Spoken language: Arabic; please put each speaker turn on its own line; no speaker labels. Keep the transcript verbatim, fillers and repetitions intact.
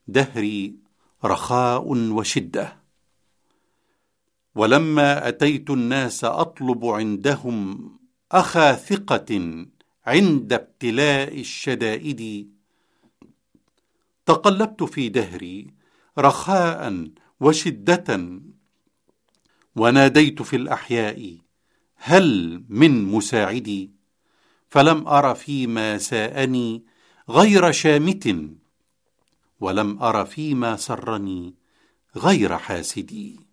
دهري رخاء وشدة. ولما أتيت الناس أطلب عندهم أخا ثقة عند ابتلاء الشدائد، تقلبت في دهري رخاء وشدة، وناديت في الأحياء هل من مساعدي، فلم أر فيما ساءني غير شامت، ولم أر فيما سرني غير حاسدي.